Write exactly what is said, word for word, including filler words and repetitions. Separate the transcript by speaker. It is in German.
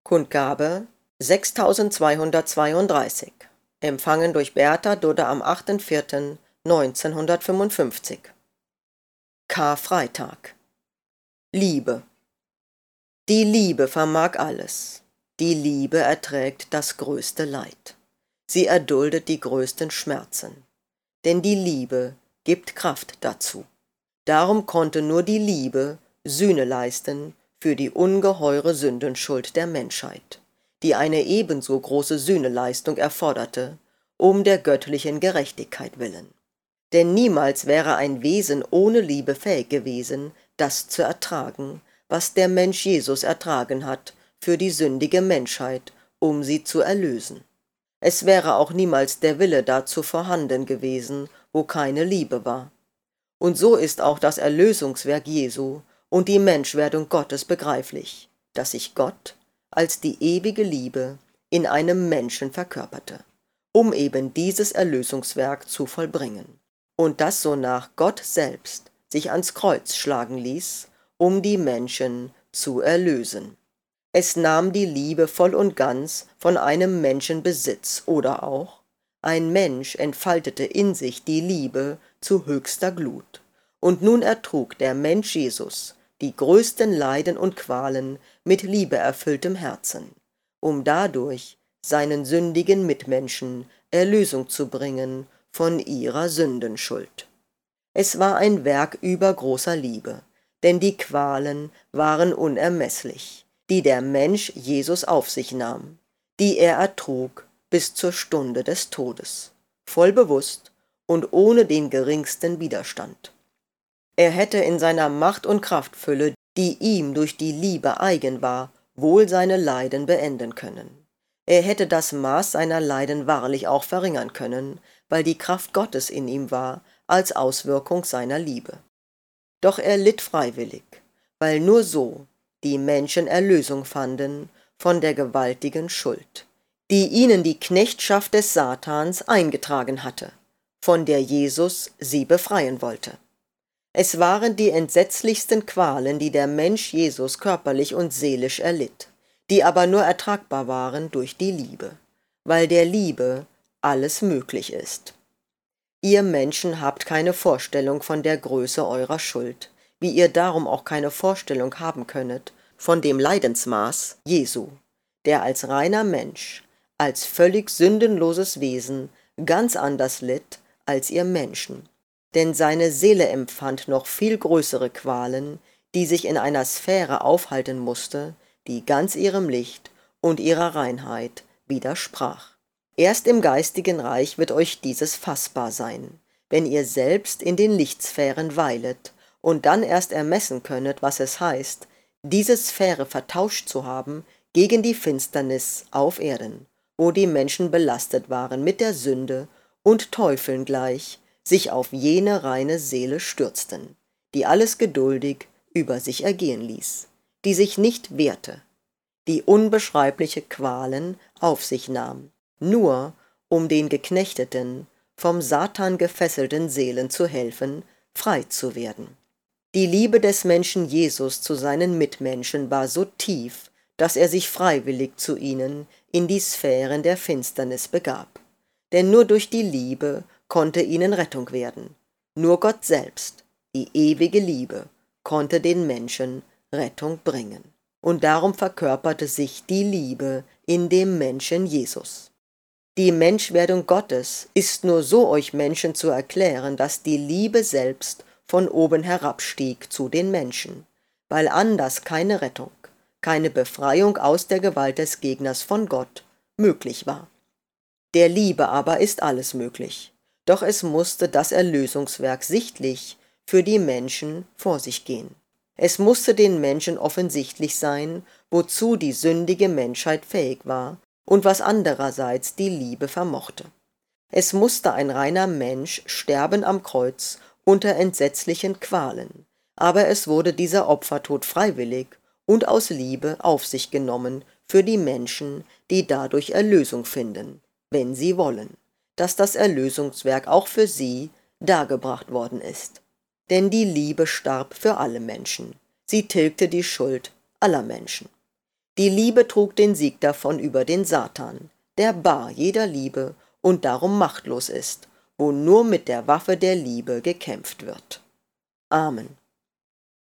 Speaker 1: Kundgabe sechstausendzweihundertzweiunddreißig, empfangen durch Bertha Dudde am achter vierter neunzehnhundertfünfundfünfzig. Karfreitag. Liebe. Die Liebe vermag alles. Die Liebe erträgt das größte Leid. Sie erduldet die größten Schmerzen. Denn die Liebe gibt Kraft dazu. Darum konnte nur die Liebe Sühne leisten für die ungeheure Sündenschuld der Menschheit, die eine ebenso große Sühneleistung erforderte, um der göttlichen Gerechtigkeit willen. Denn niemals wäre ein Wesen ohne Liebe fähig gewesen, das zu ertragen, was der Mensch Jesus ertragen hat für die sündige Menschheit, um sie zu erlösen. Es wäre auch niemals der Wille dazu vorhanden gewesen, wo keine Liebe war. Und so ist auch das Erlösungswerk Jesu und die Menschwerdung Gottes begreiflich, dass sich Gott als die ewige Liebe in einem Menschen verkörperte, um eben dieses Erlösungswerk zu vollbringen. Und das sonach Gott selbst sich ans Kreuz schlagen ließ, um die Menschen zu erlösen. Es nahm die Liebe voll und ganz von einem Menschen Besitz, oder auch ein Mensch entfaltete in sich die Liebe zu höchster Glut. Und nun ertrug der Mensch Jesus die größten Leiden und Qualen mit liebeerfülltem Herzen, um dadurch seinen sündigen Mitmenschen Erlösung zu bringen von ihrer Sündenschuld. Es war ein Werk übergroßer Liebe, denn die Qualen waren unermesslich, die der Mensch Jesus auf sich nahm, die er ertrug bis zur Stunde des Todes, voll bewusst und ohne den geringsten Widerstand. Er hätte in seiner Macht und Kraftfülle, die ihm durch die Liebe eigen war, wohl seine Leiden beenden können. Er hätte das Maß seiner Leiden wahrlich auch verringern können, weil die Kraft Gottes in ihm war, als Auswirkung seiner Liebe. Doch er litt freiwillig, weil nur so die Menschen Erlösung fanden von der gewaltigen Schuld, die ihnen die Knechtschaft des Satans eingetragen hatte, von der Jesus sie befreien wollte. Es waren die entsetzlichsten Qualen, die der Mensch Jesus körperlich und seelisch erlitt, die aber nur ertragbar waren durch die Liebe, weil der Liebe alles möglich ist. Ihr Menschen habt keine Vorstellung von der Größe eurer Schuld, wie ihr darum auch keine Vorstellung haben könnet von dem Leidensmaß Jesu, der als reiner Mensch, als völlig sündenloses Wesen ganz anders litt als ihr Menschen. Denn seine Seele empfand noch viel größere Qualen, die sich in einer Sphäre aufhalten musste, die ganz ihrem Licht und ihrer Reinheit widersprach. Erst im geistigen Reich wird euch dieses fassbar sein, wenn ihr selbst in den Lichtsphären weilet und dann erst ermessen könnet, was es heißt, diese Sphäre vertauscht zu haben gegen die Finsternis auf Erden, wo die Menschen belastet waren mit der Sünde und Teufeln gleich, sich auf jene reine Seele stürzten, die alles geduldig über sich ergehen ließ, die sich nicht wehrte, die unbeschreibliche Qualen auf sich nahm, nur um den geknechteten, vom Satan gefesselten Seelen zu helfen, frei zu werden. Die Liebe des Menschen Jesus zu seinen Mitmenschen war so tief, dass er sich freiwillig zu ihnen in die Sphären der Finsternis begab. Denn nur durch die Liebe konnte ihnen Rettung werden. Nur Gott selbst, die ewige Liebe, konnte den Menschen Rettung bringen. Und darum verkörperte sich die Liebe in dem Menschen Jesus. Die Menschwerdung Gottes ist nur so euch Menschen zu erklären, dass die Liebe selbst von oben herabstieg zu den Menschen, weil anders keine Rettung, keine Befreiung aus der Gewalt des Gegners von Gott möglich war. Der Liebe aber ist alles möglich. Doch es musste das Erlösungswerk sichtlich für die Menschen vor sich gehen. Es musste den Menschen offensichtlich sein, wozu die sündige Menschheit fähig war und was andererseits die Liebe vermochte. Es musste ein reiner Mensch sterben am Kreuz unter entsetzlichen Qualen, aber es wurde dieser Opfertod freiwillig und aus Liebe auf sich genommen für die Menschen, die dadurch Erlösung finden, wenn sie wollen, dass das Erlösungswerk auch für sie dargebracht worden ist. Denn die Liebe starb für alle Menschen. Sie tilgte die Schuld aller Menschen. Die Liebe trug den Sieg davon über den Satan, der bar jeder Liebe und darum machtlos ist, wo nur mit der Waffe der Liebe gekämpft wird. Amen.